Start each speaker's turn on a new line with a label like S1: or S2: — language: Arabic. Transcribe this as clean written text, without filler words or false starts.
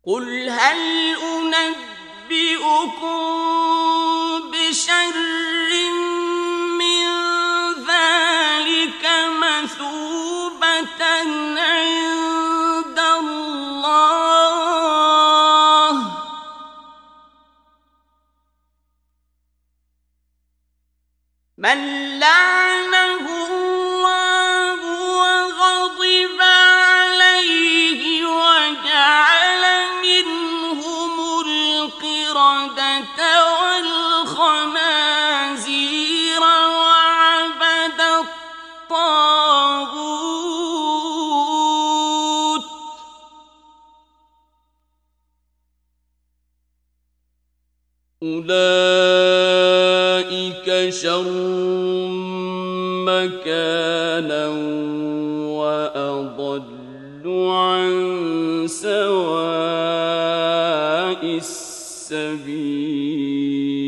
S1: قل هل أنبئكم بشر من ذلك مثوبة عند الله من لعنه الله وغضب عليه وجعل منهم القردة والخنازير وعبد الطاغوت أولئك شر مكانا وأضل عن سواء السبيل